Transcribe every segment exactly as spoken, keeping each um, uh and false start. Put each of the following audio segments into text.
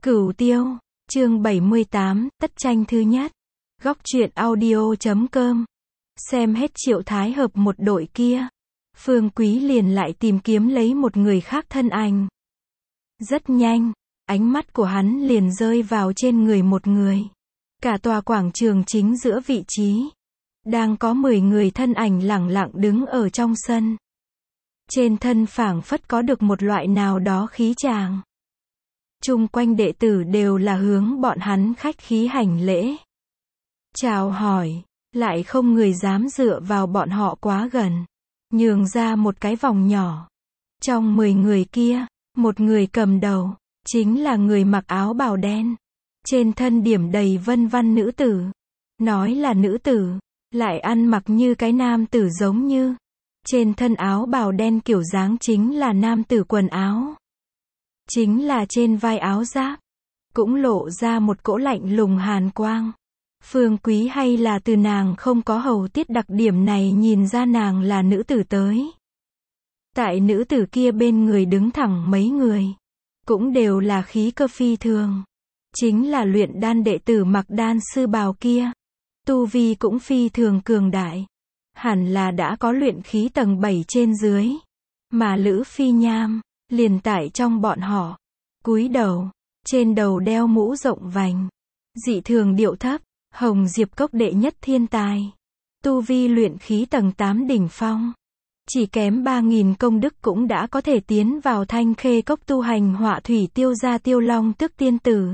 Cửu Tiêu, chương bảy mươi tám, tất tranh thứ nhất. Góc truyện audio chấm com. Xem hết Triệu Thái Hợp một đội kia, Phương Quý liền lại tìm kiếm lấy một người khác thân ảnh. Rất nhanh, ánh mắt của hắn liền rơi vào trên người một người. Cả tòa quảng trường chính giữa vị trí, đang có mười người thân ảnh lẳng lặng đứng ở trong sân. Trên thân phảng phất có được một loại nào đó khí tràng. Chung quanh đệ tử đều là hướng bọn hắn khách khí hành lễ. Chào hỏi, lại không người dám dựa vào bọn họ quá gần. Nhường ra một cái vòng nhỏ. Trong mười người kia, một người cầm đầu, chính là người mặc áo bào đen. Trên thân điểm đầy vân văn nữ tử. Nói là nữ tử, lại ăn mặc như cái nam tử giống như. Trên thân áo bào đen kiểu dáng chính là nam tử quần áo. Chính là trên vai áo giáp, cũng lộ ra một cỗ lạnh lùng hàn quang. Phương Quý hay là từ nàng không có hầu tiết đặc điểm này nhìn ra nàng là nữ tử tới. Tại nữ tử kia bên người đứng thẳng mấy người, cũng đều là khí cơ phi thường. Chính là luyện đan đệ tử mặc đan sư bào kia. Tu vi cũng phi thường cường đại. Hẳn là đã có luyện khí tầng bảy trên dưới. Mà Lữ Phi Nham, liền tại trong bọn họ. Cúi đầu, trên đầu đeo mũ rộng vành. Dị thường điệu thấp, Hồng Diệp Cốc đệ nhất thiên tài. Tu vi luyện khí tầng tám đỉnh phong. Chỉ kém ba nghìn công đức cũng đã có thể tiến vào Thanh Khê Cốc tu hành họa thủy tiêu gia Tiêu Long Tức tiên tử.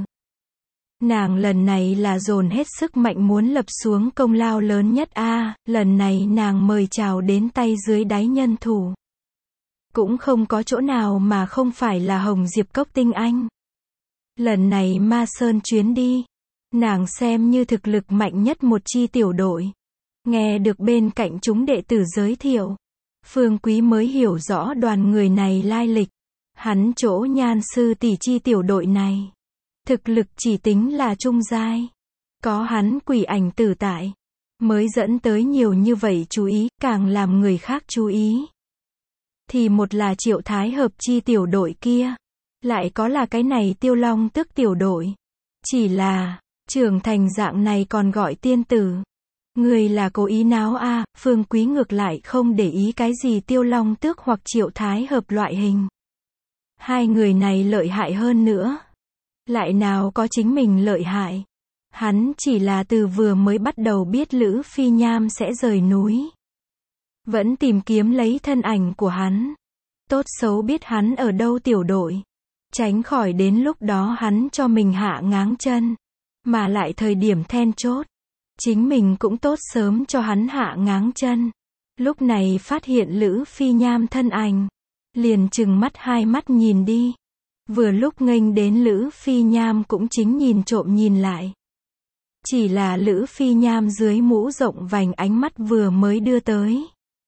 Nàng lần này là dồn hết sức mạnh muốn lập xuống công lao lớn nhất a, à, lần này nàng mời chào đến tay dưới đáy nhân thủ. Cũng không có chỗ nào mà không phải là Hồng Diệp Cốc tinh anh. Lần này Ma Sơn chuyến đi, nàng xem như thực lực mạnh nhất một chi tiểu đội. Nghe được bên cạnh chúng đệ tử giới thiệu, Phương Quý mới hiểu rõ đoàn người này lai lịch. Hắn chỗ Nhan sư tỷ chi tiểu đội này, thực lực chỉ tính là trung giai. Có hắn quỷ ảnh tử tại, mới dẫn tới nhiều như vậy chú ý, càng làm người khác chú ý. Thì một là Triệu Thái Hợp chi tiểu đội kia, lại có là cái này Tiêu Long Tức tiểu đội. Chỉ là, trưởng thành dạng này còn gọi tiên tử. Người là cố ý náo a, à, Phương Quý ngược lại không để ý cái gì Tiêu Long Tước hoặc Triệu Thái Hợp loại hình. Hai người này lợi hại hơn nữa. Lại nào có chính mình lợi hại. Hắn chỉ là từ vừa mới bắt đầu biết Lữ Phi Nham sẽ rời núi. Vẫn tìm kiếm lấy thân ảnh của hắn. Tốt xấu biết hắn ở đâu tiểu đội. Tránh khỏi đến lúc đó hắn cho mình hạ ngáng chân. Mà lại thời điểm then chốt, chính mình cũng tốt sớm cho hắn hạ ngáng chân. Lúc này phát hiện Lữ Phi Nham thân ảnh, liền trừng mắt hai mắt nhìn đi. Vừa lúc nghênh đến Lữ Phi Nham cũng chính nhìn trộm nhìn lại. Chỉ là Lữ Phi Nham dưới mũ rộng vành ánh mắt vừa mới đưa tới,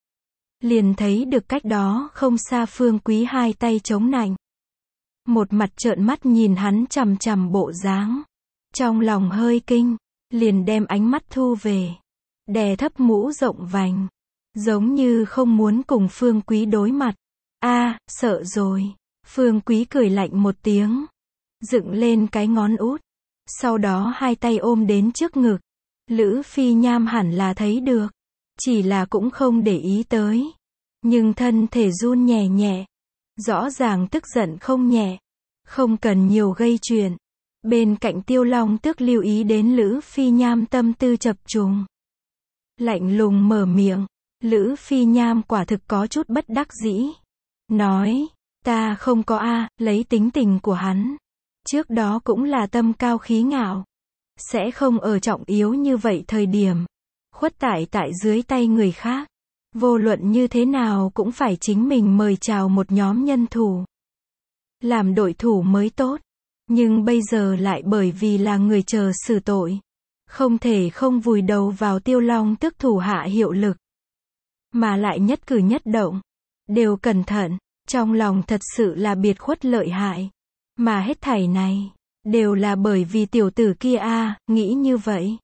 liền thấy được cách đó không xa Phương Quý hai tay chống nạnh. Một mặt trợn mắt nhìn hắn chằm chằm bộ dáng. Trong lòng hơi kinh, liền đem ánh mắt thu về. Đè thấp mũ rộng vành. Giống như không muốn cùng Phương Quý đối mặt. A, sợ rồi. Phương Quý cười lạnh một tiếng. Dựng lên cái ngón út. Sau đó hai tay ôm đến trước ngực. Lữ Phi Nham hẳn là thấy được. Chỉ là cũng không để ý tới. Nhưng thân thể run nhẹ nhẹ. Rõ ràng tức giận không nhẹ. Không cần nhiều gây chuyện. Bên cạnh Tiêu Long Tước lưu ý đến Lữ Phi Nham tâm tư chập trùng. Lạnh lùng mở miệng. Lữ Phi Nham quả thực có chút bất đắc dĩ. Nói, ta không có a, lấy tính tình của hắn. Trước đó cũng là tâm cao khí ngạo. Sẽ không ở trọng yếu như vậy thời điểm. Khuất tại tại dưới tay người khác. Vô luận như thế nào cũng phải chính mình mời chào một nhóm nhân thủ. Làm đội thủ mới tốt. Nhưng bây giờ lại bởi vì là người chờ xử tội. Không thể không vùi đầu vào Tiêu Long Tước thủ hạ hiệu lực. Mà lại nhất cử nhất động. Đều cẩn thận. Trong lòng thật sự là biệt khuất lợi hại. Mà hết thảy này, đều là bởi vì tiểu tử kia a, à, nghĩ như vậy.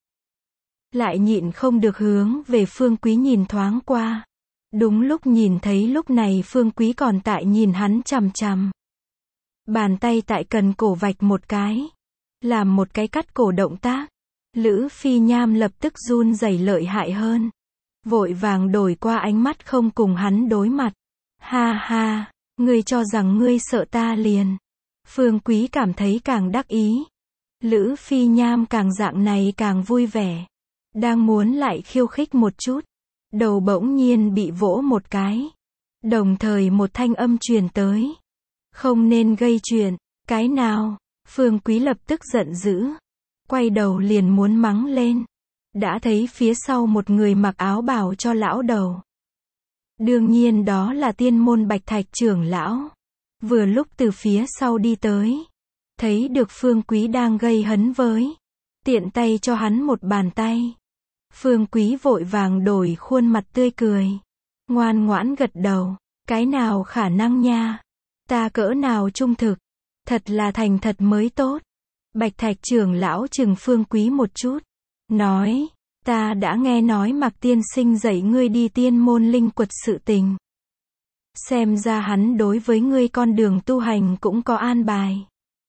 Lại nhịn không được hướng về Phương Quý nhìn thoáng qua. Đúng lúc nhìn thấy lúc này Phương Quý còn tại nhìn hắn chằm chằm. Bàn tay tại cần cổ vạch một cái. Làm một cái cắt cổ động tác. Lữ Phi Nham lập tức run rẩy lợi hại hơn. Vội vàng đổi qua ánh mắt không cùng hắn đối mặt. Ha ha, ngươi cho rằng ngươi sợ ta liền. Phương Quý cảm thấy càng đắc ý. Lữ Phi Nham càng dạng này càng vui vẻ. Đang muốn lại khiêu khích một chút. Đầu bỗng nhiên bị vỗ một cái. Đồng thời một thanh âm truyền tới. Không nên gây chuyện. Cái nào? Phương Quý lập tức giận dữ. Quay đầu liền muốn mắng lên. Đã thấy phía sau một người mặc áo bào cho lão đầu. Đương nhiên đó là Tiên môn Bạch Thạch trưởng lão. Vừa lúc từ phía sau đi tới. Thấy được Phương Quý đang gây hấn với. Tiện tay cho hắn một bàn tay. Phương Quý vội vàng đổi khuôn mặt tươi cười. Ngoan ngoãn gật đầu. Cái nào khả năng nha. Ta cỡ nào trung thực. Thật là thành thật mới tốt. Bạch Thạch trưởng lão chừng Phương Quý một chút. Nói. Ta đã nghe nói Mạc tiên sinh dạy ngươi đi tiên môn linh quật sự tình. Xem ra hắn đối với ngươi con đường tu hành cũng có an bài.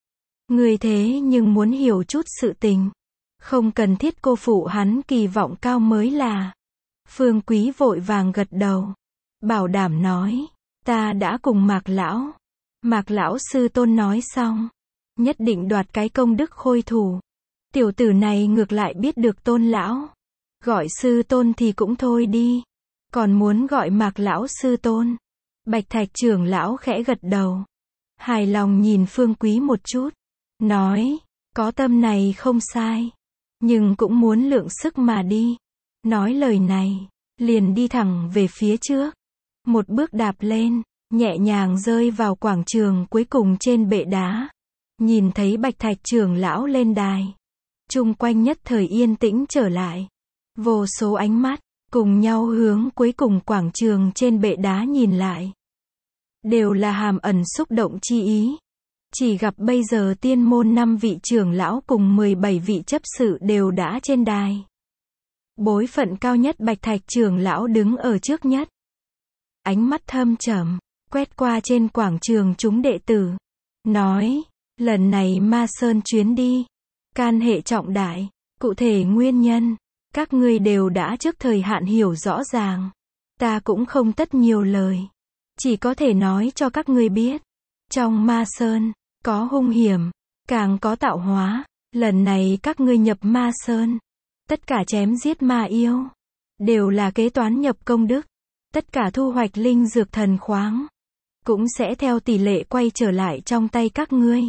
Ngươi thế nhưng muốn hiểu chút sự tình. Không cần thiết cô phụ hắn kỳ vọng cao mới là. Phương Quý vội vàng gật đầu. Bảo đảm nói. Ta đã cùng Mạc lão. Mạc lão sư tôn nói xong. Nhất định đoạt cái công đức khôi thủ. Tiểu tử này ngược lại biết được tôn lão. Gọi sư tôn thì cũng thôi đi. Còn muốn gọi Mạc lão sư tôn. Bạch Thạch trưởng lão khẽ gật đầu. Hài lòng nhìn Phương Quý một chút. Nói. Có tâm này không sai. Nhưng cũng muốn lượng sức mà đi. Nói lời này. Liền đi thẳng về phía trước. Một bước đạp lên. Nhẹ nhàng rơi vào quảng trường cuối cùng trên bệ đá. Nhìn thấy Bạch Thạch trưởng lão lên đài. Chung quanh nhất thời yên tĩnh trở lại. Vô số ánh mắt, cùng nhau hướng cuối cùng quảng trường trên bệ đá nhìn lại. Đều là hàm ẩn xúc động chi ý. Chỉ gặp bây giờ tiên môn năm vị trưởng lão cùng mười bảy vị chấp sự đều đã trên đài. Bối phận cao nhất Bạch Thạch trưởng lão đứng ở trước nhất. Ánh mắt thâm trầm, quét qua trên quảng trường chúng đệ tử. Nói, lần này Ma Sơn chuyến đi. Can hệ trọng đại, cụ thể nguyên nhân. Các ngươi đều đã trước thời hạn hiểu rõ ràng. Ta cũng không tất nhiều lời. Chỉ có thể nói cho các ngươi biết. Trong Ma Sơn, có hung hiểm, càng có tạo hóa. Lần này các ngươi nhập Ma Sơn. Tất cả chém giết ma yêu. Đều là kế toán nhập công đức. Tất cả thu hoạch linh dược thần khoáng. Cũng sẽ theo tỷ lệ quay trở lại trong tay các ngươi.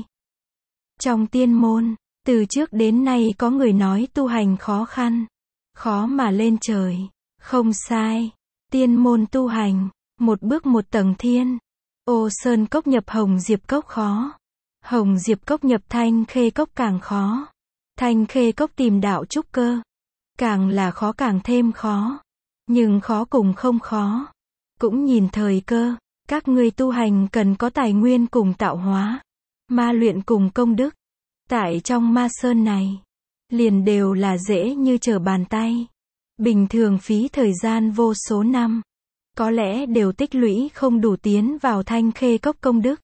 Trong tiên môn, từ trước đến nay có người nói tu hành khó khăn. Khó mà lên trời. Không sai. Tiên môn tu hành. Một bước một tầng thiên. Ô Sơn Cốc nhập Hồng Diệp Cốc khó. Hồng Diệp Cốc nhập Thanh Khê Cốc càng khó. Thanh Khê Cốc tìm đạo trúc cơ. Càng là khó càng thêm khó. Nhưng khó cùng không khó. Cũng nhìn thời cơ. Các ngươi tu hành cần có tài nguyên cùng tạo hóa. Ma luyện cùng công đức. Tại trong Ma Sơn này. Liền đều là dễ như trở bàn tay. Bình thường phí thời gian vô số năm. Có lẽ đều tích lũy không đủ tiến vào Thanh Khê Cốc công đức.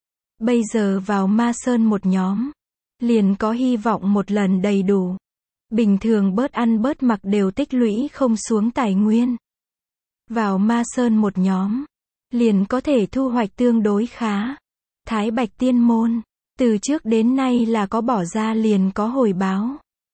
Bây giờ vào Ma Sơn một nhóm. Liền có hy vọng một lần đầy đủ. Bình thường bớt ăn bớt mặc đều tích lũy không xuống tài nguyên. Vào Ma Sơn một nhóm. Liền có thể thu hoạch tương đối khá. Thái Bạch Tiên môn. Từ trước đến nay là có bỏ ra liền có hồi báo.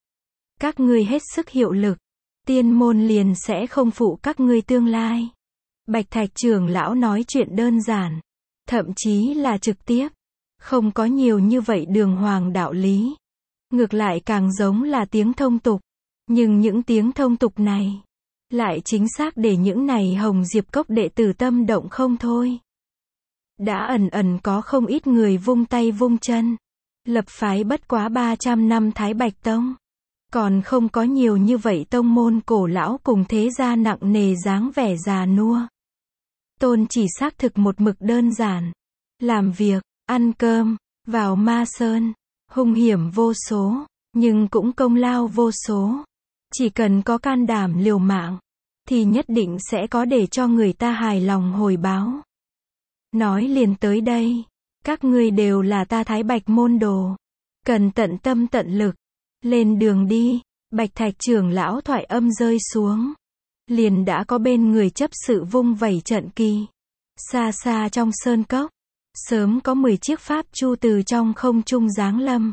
Các ngươi hết sức hiệu lực. Tiên môn liền sẽ không phụ các ngươi tương lai. Bạch Thạch trưởng lão nói chuyện đơn giản. Thậm chí là trực tiếp. Không có nhiều như vậy đường hoàng đạo lý. Ngược lại càng giống là tiếng thông tục. Nhưng những tiếng thông tục này. Lại chính xác để những này Hồng Diệp Cốc đệ tử tâm động không thôi. Đã ẩn ẩn có không ít người vung tay vung chân. Lập phái bất quá ba trăm năm Thái Bạch Tông. Còn không có nhiều như vậy tông môn cổ lão cùng thế gia nặng nề dáng vẻ già nua. Tôn chỉ xác thực một mực đơn giản. Làm việc, ăn cơm, vào Ma Sơn. Hung hiểm vô số, nhưng cũng công lao vô số. Chỉ cần có can đảm liều mạng, thì nhất định sẽ có để cho người ta hài lòng hồi báo. Nói liền tới đây, Các ngươi đều là ta Thái Bạch môn đồ. Cần tận tâm tận lực. Lên đường đi. Bạch Thạch trưởng lão thoại âm rơi xuống. Liền đã có bên người chấp sự vung vẩy trận kỳ. Xa xa trong sơn cốc. Sớm có mười chiếc pháp chu từ trong không trung giáng lâm.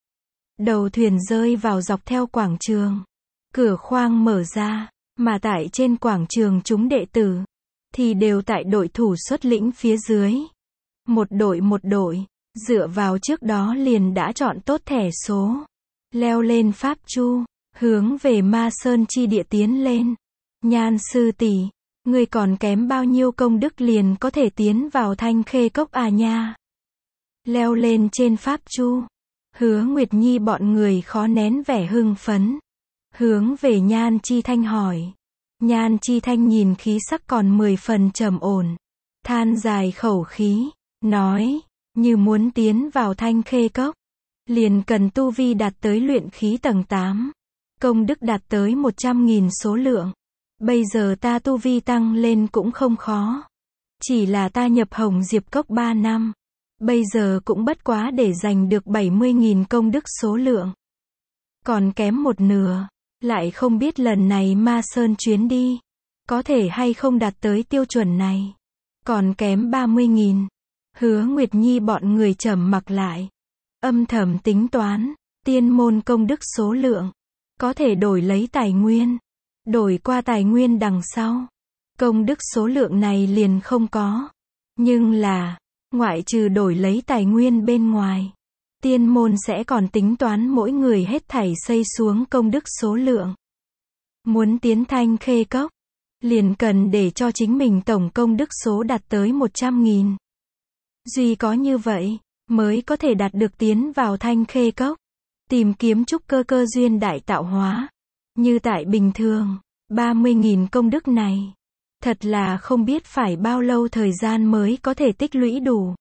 Đầu thuyền rơi vào dọc theo quảng trường. Cửa khoang mở ra. Mà tại trên quảng trường chúng đệ tử. Thì đều tại đội thủ xuất lĩnh phía dưới. Một đội một đội. Dựa vào trước đó liền đã chọn tốt thẻ số. Leo lên pháp chu. Hướng về Ma Sơn chi địa tiến lên. Nhan sư tỷ, ngươi còn kém bao nhiêu công đức liền có thể tiến vào Thanh Khê Cốc à nha. Leo lên trên pháp chu. Hứa Nguyệt Nhi bọn người khó nén vẻ hưng phấn. Hướng về Nhan Chi Thanh hỏi. Nhan Chi Thanh nhìn khí sắc còn mười phần trầm ổn. Than dài khẩu khí. Nói, như muốn tiến vào Thanh Khê Cốc. Liền cần tu vi đạt tới luyện khí tầng tám. Công đức đạt tới một trăm nghìn số lượng. Bây giờ ta tu vi tăng lên cũng không khó. Chỉ là ta nhập Hồng Diệp Cốc ba năm. Bây giờ cũng bất quá để giành được bảy mươi nghìn công đức số lượng. Còn kém một nửa. Lại không biết lần này Ma Sơn chuyến đi. Có thể hay không đạt tới tiêu chuẩn này. Còn kém ba mươi nghìn. Hứa Nguyệt Nhi bọn người trầm mặc lại. Âm thầm tính toán. Tiên môn công đức số lượng. Có thể đổi lấy tài nguyên. Đổi qua tài nguyên đằng sau. Công đức số lượng này liền không có. Nhưng là, ngoại trừ đổi lấy tài nguyên bên ngoài. Tiên môn sẽ còn tính toán mỗi người hết thảy xây xuống công đức số lượng. Muốn tiến Thanh Khê Cốc. Liền cần để cho chính mình tổng công đức số đạt tới một trăm nghìn. Duy có như vậy, mới có thể đạt được tiến vào Thanh Khê Cốc. Tìm kiếm trúc cơ cơ duyên đại tạo hóa. Như tại bình thường, ba mươi nghìn công đức này. Thật là không biết phải bao lâu thời gian mới có thể tích lũy đủ.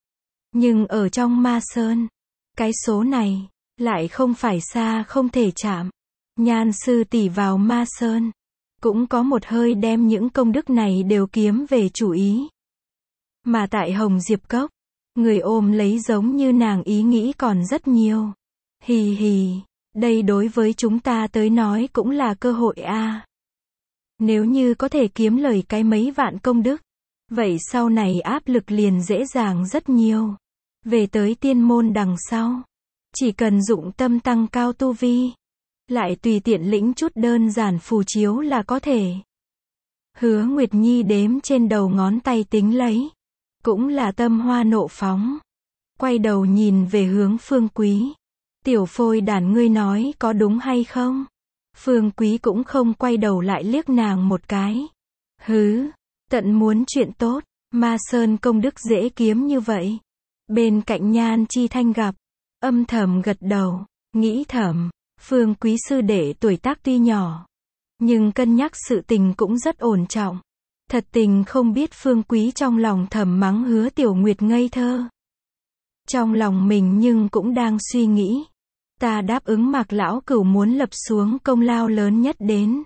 Nhưng ở trong Ma Sơn, cái số này, lại không phải xa không thể chạm. Nhan sư tỷ vào Ma Sơn, cũng có một hơi đem những công đức này đều kiếm về chủ ý. Mà tại Hồng Diệp Cốc, người ôm lấy giống như nàng ý nghĩ còn rất nhiều. Hì hì, đây đối với chúng ta tới nói cũng là cơ hội a. Nếu như có thể kiếm lời cái mấy vạn công đức, vậy sau này áp lực liền dễ dàng rất nhiều. Về tới tiên môn đằng sau, chỉ cần dụng tâm tăng cao tu vi, lại tùy tiện lĩnh chút đơn giản phù chiếu là có thể. Hứa Nguyệt Nhi đếm trên đầu ngón tay tính lấy, cũng là tâm hoa nộ phóng. Quay đầu nhìn về hướng Phương Quý. Tiểu phôi đàn ngươi nói có đúng hay không? Phương Quý cũng không quay đầu lại liếc nàng một cái. Hứ, tận muốn chuyện tốt, Ma Sơn công đức dễ kiếm như vậy. Bên cạnh Nhan Chi Thanh gặp, âm thầm gật đầu, nghĩ thầm, Phương Quý sư đệ tuổi tác tuy nhỏ, nhưng cân nhắc sự tình cũng rất ổn trọng. Thật tình không biết Phương Quý trong lòng thầm mắng Hứa Tiểu Nguyệt ngây thơ. Trong lòng mình nhưng cũng đang suy nghĩ. Ta đáp ứng Mạc lão cửu muốn lập xuống công lao lớn nhất đến.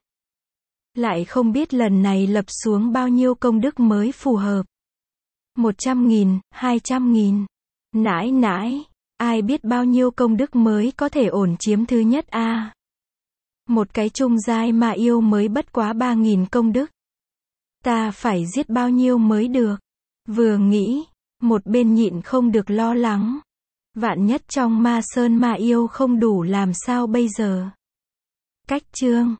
Lại không biết lần này lập xuống bao nhiêu công đức mới phù hợp. Một trăm nghìn, hai trăm nghìn. Nãi nãi, ai biết bao nhiêu công đức mới có thể ổn chiếm thứ nhất a. À? Một cái trung giai mà yêu mới bất quá ba nghìn công đức. Ta phải giết bao nhiêu mới được. Vừa nghĩ, một bên nhịn không được lo lắng. Vạn nhất trong Ma Sơn ma yêu không đủ làm sao bây giờ. Cách chương